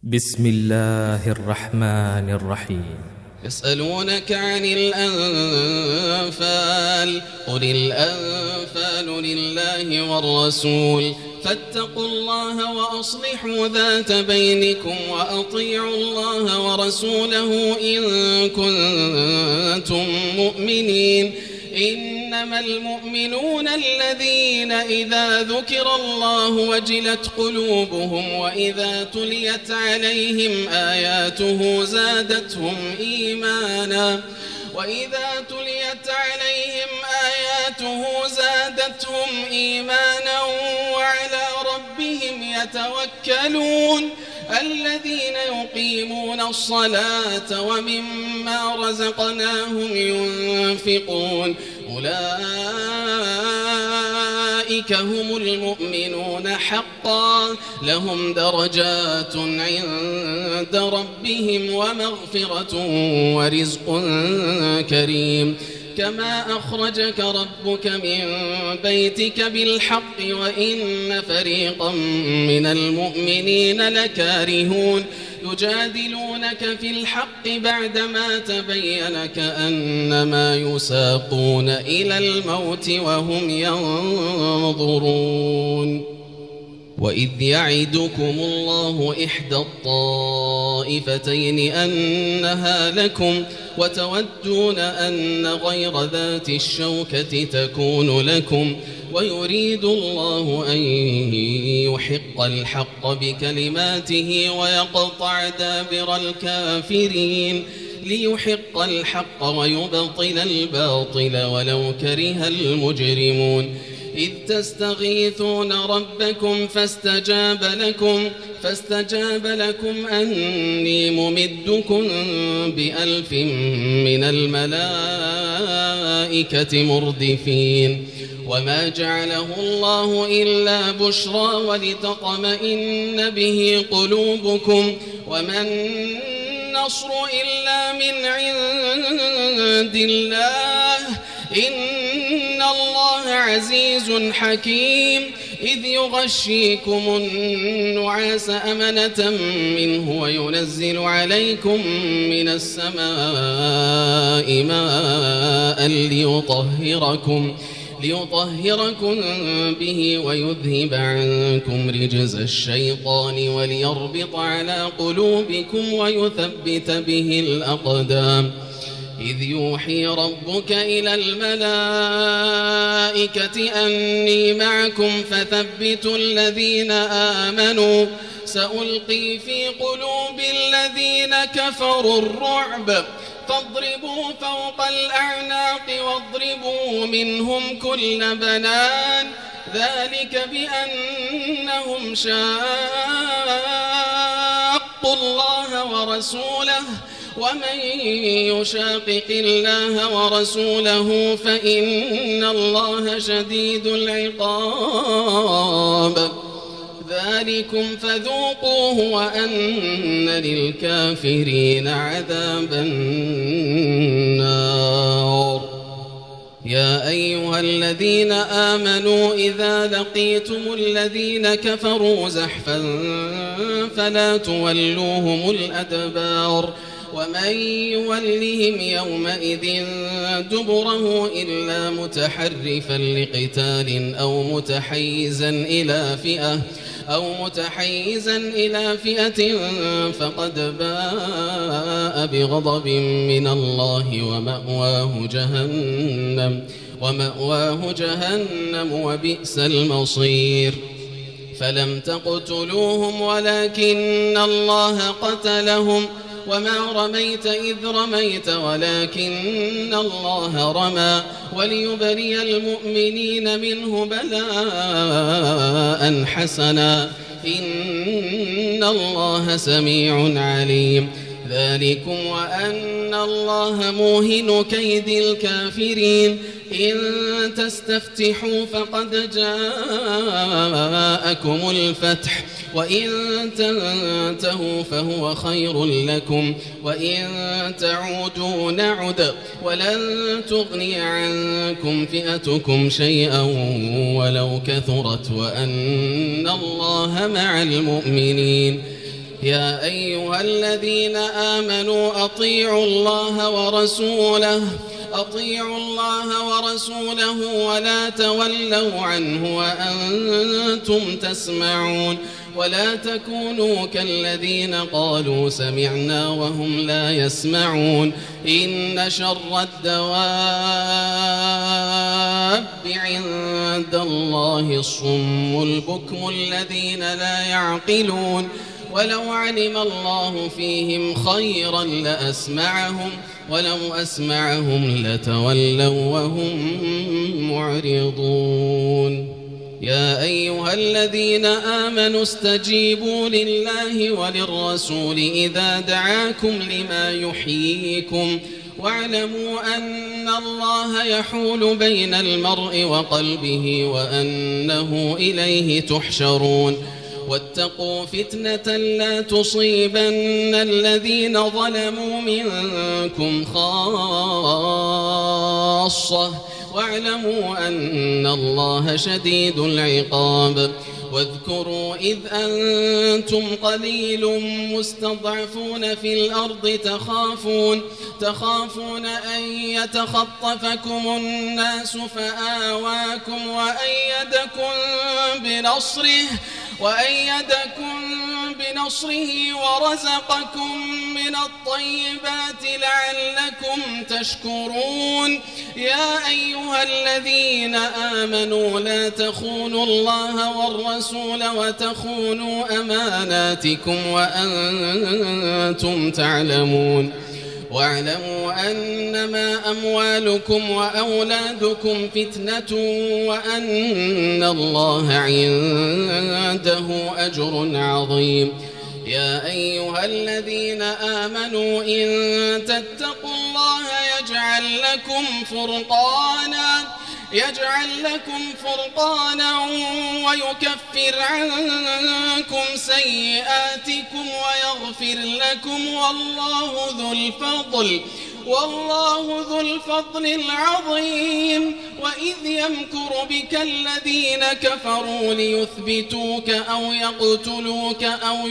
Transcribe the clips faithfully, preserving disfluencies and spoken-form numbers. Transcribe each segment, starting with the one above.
بسم الله الرحمن الرحيم. يسألونك عن الأنفال قل الأنفال لله والرسول فاتقوا الله وأصلحوا ذات بينكم وأطيعوا الله ورسوله إن كنتم مؤمنين. إنما المؤمنون الذين إذا ذكر الله وجلت قلوبهم وإذا تليت عليهم آياته زادتهم إيمانا وإذا تليت عليهم آياته زادتهم إيمانا وعلى ربهم يتوكلون. الذين يقيمون الصلاة ومما رزقناهم ينفقون أولئك هم المؤمنون حقا لهم درجات عند ربهم ومغفرة ورزق كريم. كما أخرجك ربك من بيتك بالحق وإن فريقا من المؤمنين لكارهون يجادلونك في الحق بعدما تبين كأنما يساقون إلى الموت وهم ينظرون. وإذ يعدكم الله إحدى الطائفتين أنها لكم وتودون أن غير ذات الشوكة تكون لكم ويريد الله أن يحق الحق بكلماته ويقطع دابر الكافرين ليحق الحق ويبطل الباطل ولو كره المجرمون. إذ تستغيثون ربكم فاستجاب لكم فاستجاب لكم أني ممدكم بألف من الملائكة مردفين. وما جعله الله إلا بشرى ولتطمئن به قلوبكم وما النصر إلا من عند الله إن الله عزيز حكيم. إذ يغشيكم النعاس أمنة منه وينزل عليكم من السماء ماء ليطهركم ليطهركم به ويذهب عنكم رجز الشيطان وليربط على قلوبكم ويثبت به الأقدام. إذ يوحي ربك إلى الملائكة أني معكم فثبتوا الذين آمنوا سألقي في قلوب الذين كفروا الرعب فاضربوا فوق الأعناق واضربوا منهم كل بنان ذلك بأنهم شاقوا الله ورسوله ومن يشاقق الله ورسوله فإن الله شديد العقاب. ذلكم فذوقوه وأن للكافرين عذاب النار. يا أيها الذين آمنوا إذا لقيتم الذين كفروا زحفا فلا تولوهم الأدبار ومن يولهم يومئذ دبره إلا متحرفا لقتال أو متحيزا إلى فئة أو متحيزا إلى فئة فقد باء بغضب من الله ومأواه جهنم ومأواه جهنم وبئس المصير. فلم تقتلوهم ولكن الله قتلهم وما رميت إذ رميت ولكن الله رمى وليبلي المؤمنين منه بلاء حسنا إن الله سميع عليم. ذلكم وأن الله موهن كيد الكافرين. إن تستفتحوا فقد جاءكم الفتح وإن تنتهوا فهو خير لكم وإن تعودوا نعد ولن تغني عنكم فئتكم شيئا ولو كثرت وأن الله مع المؤمنين. يا أيها الذين آمنوا أطيعوا الله ورسوله أطيعوا الله ورسوله ولا تولوا عنه وأنتم تسمعون ولا تكونوا كالذين قالوا سمعنا وهم لا يسمعون إن شر الدواب عند الله الصم البكم الذين لا يعقلون ولو علم الله فيهم خيرا لأسمعهم ولو أسمعهم لتولوا وهم معرضون يا أيها الذين آمنوا استجيبوا لله وللرسول إذا دعاكم لما يحييكم واعلموا أن الله يحول بين المرء وقلبه وأنه إليه تحشرون واتقوا فتنة لا تصيبن الذين ظلموا منكم خاصة واعلموا أن الله شديد العقاب واذكروا إذ أنتم قليل مستضعفون في الأرض تخافون تخافون أن يتخطفكم الناس فآواكم وأيدكم بنصره وأيدكم بنصره ورزقكم من الطيبات لعلكم تشكرون يا أيها الذين آمنوا لا تخونوا الله والرسول وتخونوا أماناتكم وأنتم تعلمون واعلموا أنما أموالكم وأولادكم فتنة وأن الله عنده أجر عظيم يا أيها الذين آمنوا إن تتقوا الله يجعل لكم فرقانا يجعل لكم فرقانا ويكفر عنكم سيئاتكم ويغفر لكم والله ذو الفضل والله ذو الفضل العظيم وإذ يمكر بك الذين كفروا ليثبتوك أو يقتلوك أو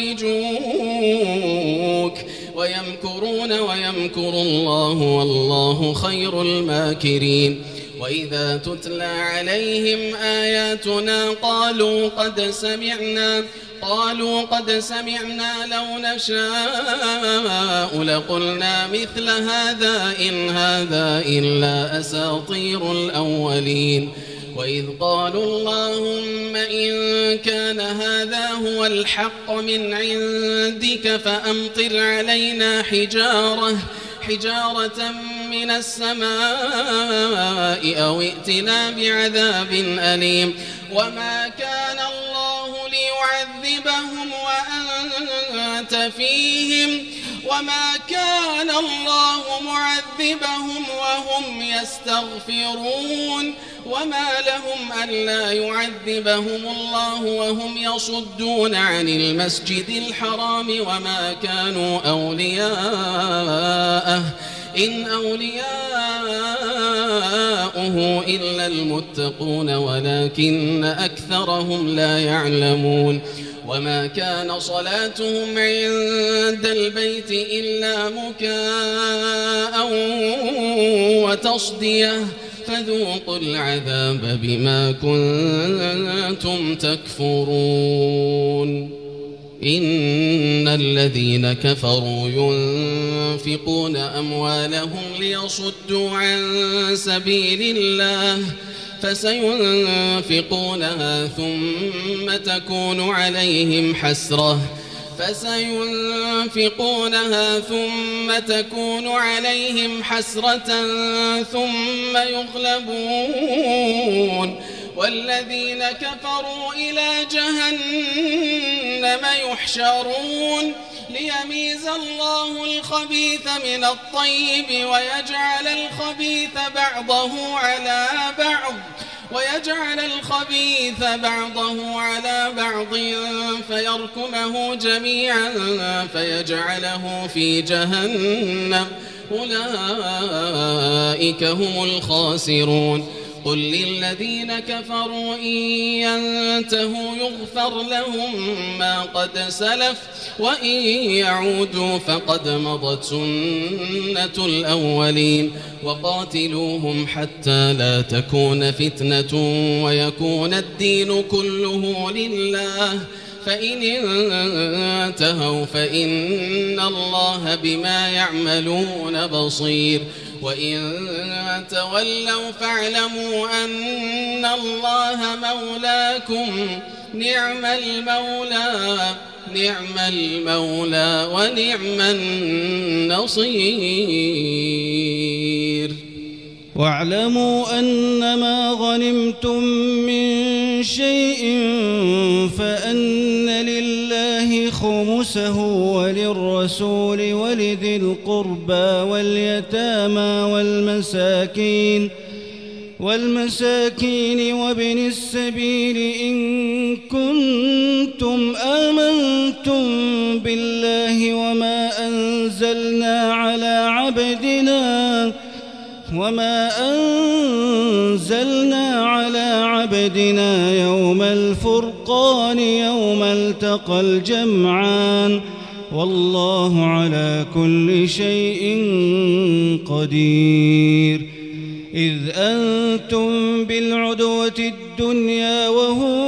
يخرجوك ويمكرون ويمكر الله والله خير الماكرين وإذا تتلى عليهم آياتنا قالوا قد سمعنا قالوا قد سمعنا لو نشاء لقلنا مثل هذا إن هذا إلا أساطير الأولين وإذ قالوا اللهم إن كان هذا هو الحق من عندك فأمطر علينا حجارة حجارة من السماء أو ائتنا بعذاب أليم وما كان الله ليعذبهم وأنت فيهم وما كان الله معذبهم وهم يستغفرون وما لهم ألا يعذبهم الله وهم يصدون عن المسجد الحرام وما كانوا أولياءه إن أولياؤه إلا المتقون ولكن أكثرهم لا يعلمون وما كان صلاتهم عند البيت إلا مكاء وتصدية فذوقوا العذاب بما كنتم تكفرون إن الذين كفروا ينفقون أموالهم ليصدوا عن سبيل الله فسينفقونها ثم تكون عليهم حسرة فسينفقونها ثم تكون عليهم حسرة ثم يغلبون والذين كفروا إلى جهنم يحشرون ليميز الله الخبيث من الطيب ويجعل الخبيث بعضه على بعض ويجعل الخبيث بعضه على بعض فيركمه جميعا فيجعله في جهنم أولئك هم الخاسرون قل للذين كفروا إن ينتهوا يغفر لهم ما قد سلف وإن يعودوا فقد مضت سنة الأولين وقاتلوهم حتى لا تكون فتنة ويكون الدين كله لله فإن انتهوا فإن الله بما يعملون بصير وإن تولوا فاعلموا أن الله مولاكم نعم المولى نعم المولى ونعم النصير. واعلموا أنما غنمتم من شيء فأن لله خمسه وللرسول ولذي القربى واليتامى والمساكين والمساكين وابن السبيل إن كنتم آمنتم بالله وما أنزلنا على عبدنا وما أنزلنا على عبدنا يوم الفرقان يوم التقى الجمعان والله على كل شيء قدير. إذ أنتم بالعدوة الدنيا وهم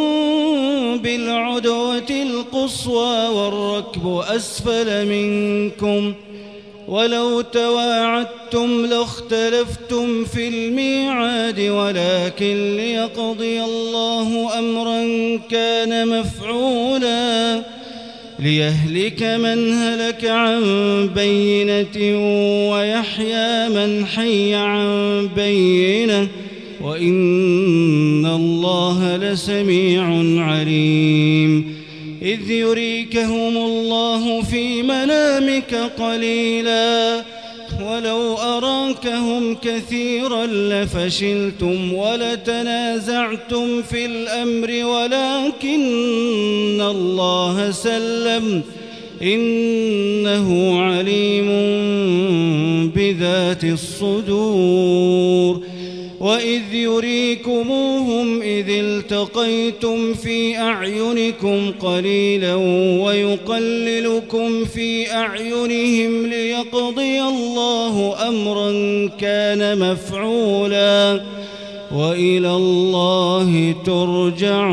بالعدوة القصوى والركب أسفل منكم ولو تواعدتم لاختلفتم في الميعاد ولكن ليقضي الله أمرا كان مفعولا ليهلك من هلك عن بينة ويحيى من حي عن بينة وإن الله لسميع عليم. إذ يريكهم الله في منامك قليلا ولو أراكهم كثيرا لفشلتم ولتنازعتم في الأمر ولكن الله سلم إنه عليم بذات الصدور. وإذ يريكموهم إذ التقيتم في أعينكم قليلا ويقللكم في أعينهم ليقضي الله أمرا كان مفعولا وإلى الله ترجع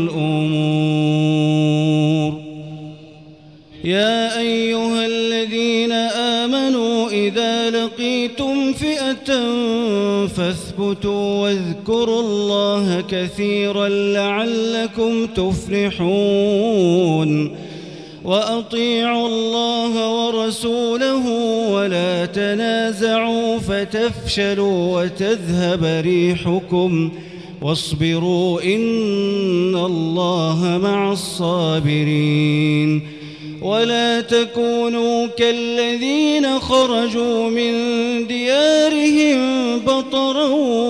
الأمور. يا أيها الذين آمنوا إذا لقيتم فئة فاثبتوا واذكروا الله كثيرا لعلكم تفلحون. وأطيعوا الله ورسوله ولا تنازعوا فتفشلوا وتذهب ريحكم واصبروا إن الله مع الصابرين. ولا تكونوا كالذين خرجوا من ديارهم بطرا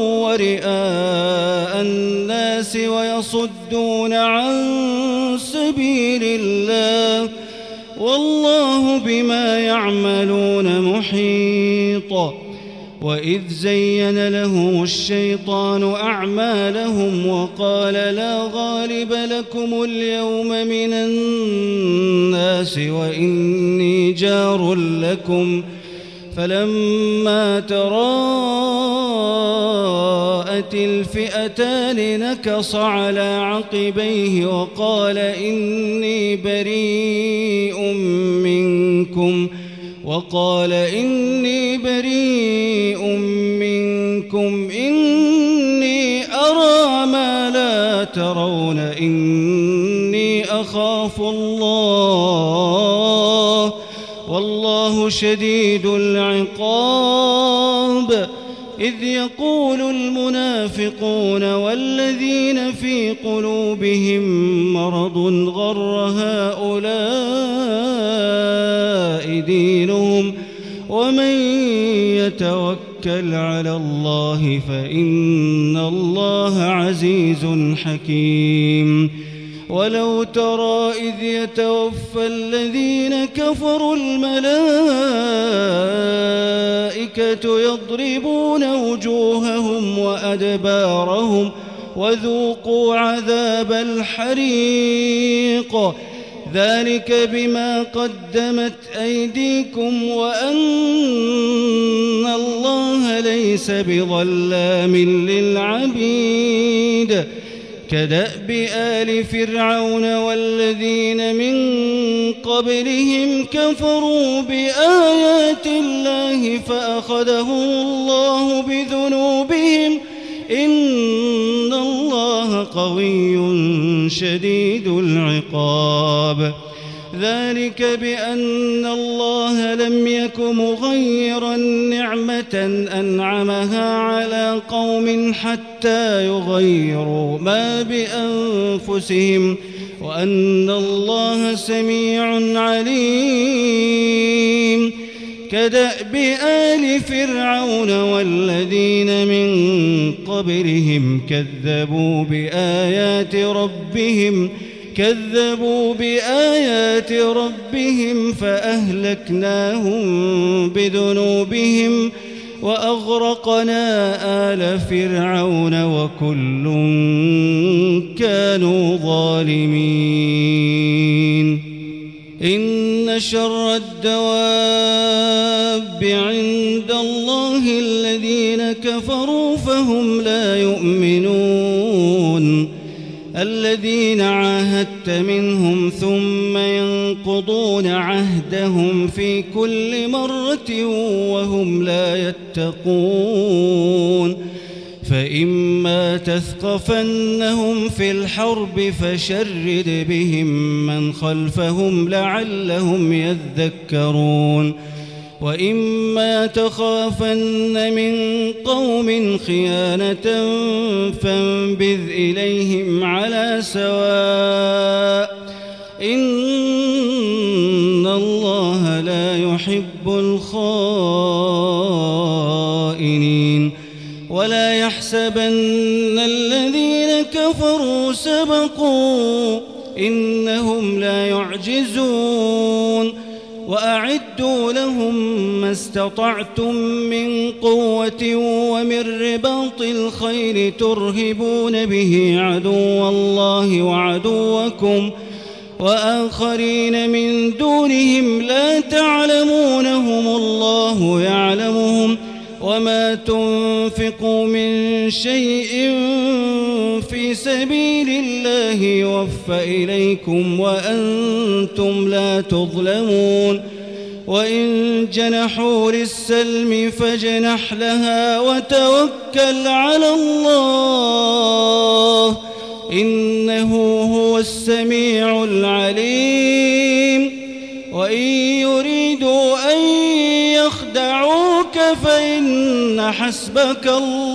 ورئاء الناس ويصدون عن سبيل الله والله بما يعملون محيط. وإذ زين لهم الشيطان أعمالهم وقال لا غالب لكم اليوم من الناس وإني جار لكم فلما تراءت الفئتان نكص على عقبيه وقال إني بريء منكم وقال إني بريء منكم إني أرى ما لا ترون إني أخاف الله والله شديد العقاب. إذ يقول المنافقون والذين في قلوبهم مرض غر هؤلاء دينهم ومن يتوكل على الله فإن الله عزيز حكيم. ولو ترى إذ يتوفى الذين كفروا الملائكة يضربون وجوههم وأدبارهم وذوقوا عذاب الحريق ذلك بما قدمت أيديكم وأن الله ليس بظلام للعبيد كدأب آل فرعون والذين من قبلهم كفروا بآيات الله فأخذهم الله بذنوبهم إن الله قوي شديد العقاب ذلك بأن الله لم يك مغيرا نعمة أنعمها على قوم حتى يغيروا ما بأنفسهم وأن الله سميع عليم كدأب آل فرعون والذين من قبلهم كذبوا بآيات ربهم كذبوا بآيات ربهم فأهلكناهم بذنوبهم وأغرقنا آل فرعون وكل كانوا ظالمين إن شر الدواب عند الله الذين كفروا فهم لا يؤمنون الذين عاهدت منهم ثم ينقضون عهدهم في كل مرة وهم لا يتقون فإما تثقفنهم في الحرب فشرد بهم من خلفهم لعلهم يذكرون وإما تخافن من قوم خيانة فانبذ إليهم على سواء إن الله لا يحب الخائنين ولا يحسبن الذين كفروا سبقوا إنهم لا يعجزون وأعدوا لهم ما استطعتم من قوة ومن رباط الخيل ترهبون به عدو الله وعدوكم وآخرين من دونهم لا تعلمونهم الله يعلمهم وما تنفقوا من شيء في سبيل الله يوفى إليكم وأنتم لا تظلمون وإن جنحوا للسلم فاجنح لها وتوكل على الله إنه هو السميع العليم وإن يريدوا أن يخدعوك فإن حسبك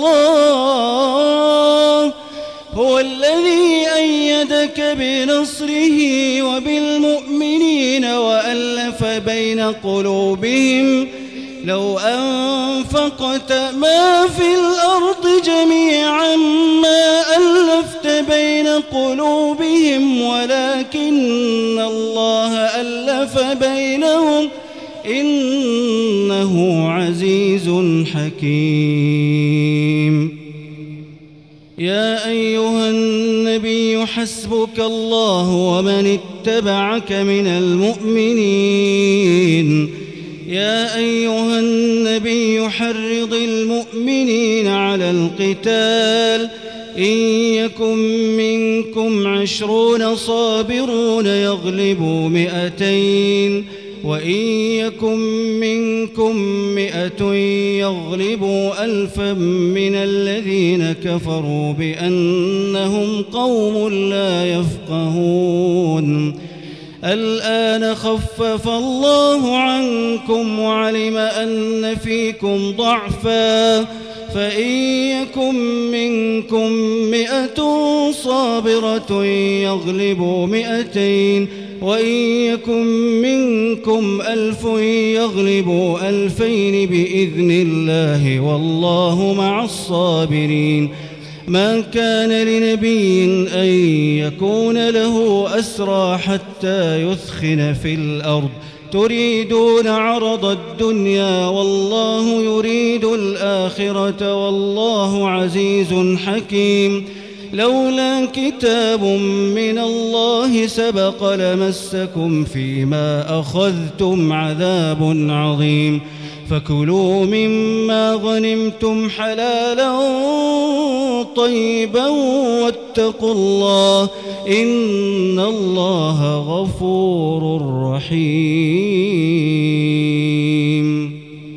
الله هو الذي أيدك بنصره وبالمؤمنين وألف بين قلوبهم لو أنفقت ما في الأرض جميعا ما ألفت بين قلوبهم ولكن الله ألف بينهم إنه عزيز حكيم يا أيها النبي حسبك الله ومن اتبعك من المؤمنين يا أيها النبي حرض المؤمنين على القتال إن يكن منكم عشرون صابرون يغلبوا مئتين وإن يكن منكم مئة يغلبوا ألفا من الذين كفروا بأنهم قوم لا يفقهون الآن خفف الله عنكم وعلم أن فيكم ضعفا فإن يكن منكم مئة صابرة يغلبوا مئتين وإن يكن منكم ألف يغلبوا ألفين بإذن الله والله مع الصابرين ما كان لنبي أن يكون له أسرى حتى يثخن في الأرض تريدون عرض الدنيا والله يريد الآخرة والله عزيز حكيم. لولا كتاب من الله سبق لمسكم فيما أخذتم عذاب عظيم. فكلوا مما غنمتم حلالا طيبا واتقوا الله إن الله غفور رحيم.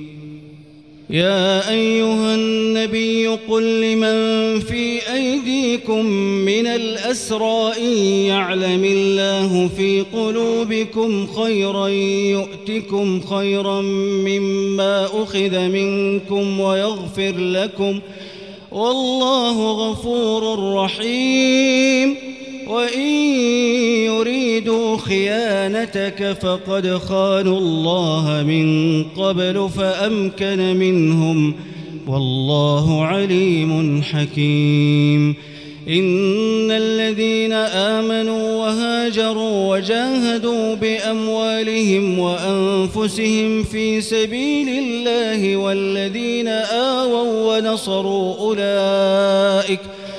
يا أيها النبي قل لمن في أيديكم من الأسرى إن يعلم الله في قلوبكم خيرا يؤتكم خيرا مما أخذ منكم ويغفر لكم والله غفور رحيم. وإن يريدوا خيانتك فقد خانوا الله من قبل فأمكن منهم والله عليم حكيم. إن الذين آمنوا وهاجروا وجاهدوا بأموالهم وأنفسهم في سبيل الله والذين آووا ونصروا أولئك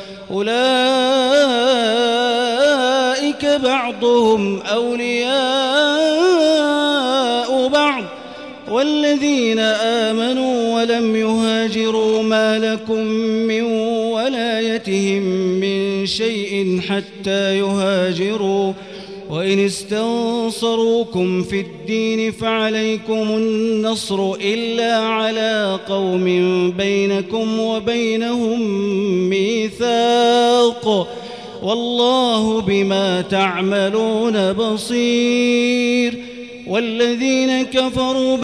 أولئك بعضهم أولياء بعض والذين آمنوا ولم يهاجروا ما لكم من ولايتهم من شيء حتى يهاجروا وإن استنصروكم في الدين فعليكم النصر إلا على قوم بينكم وبينهم ميثاق والله بما تعملون بصير. والذين كفروا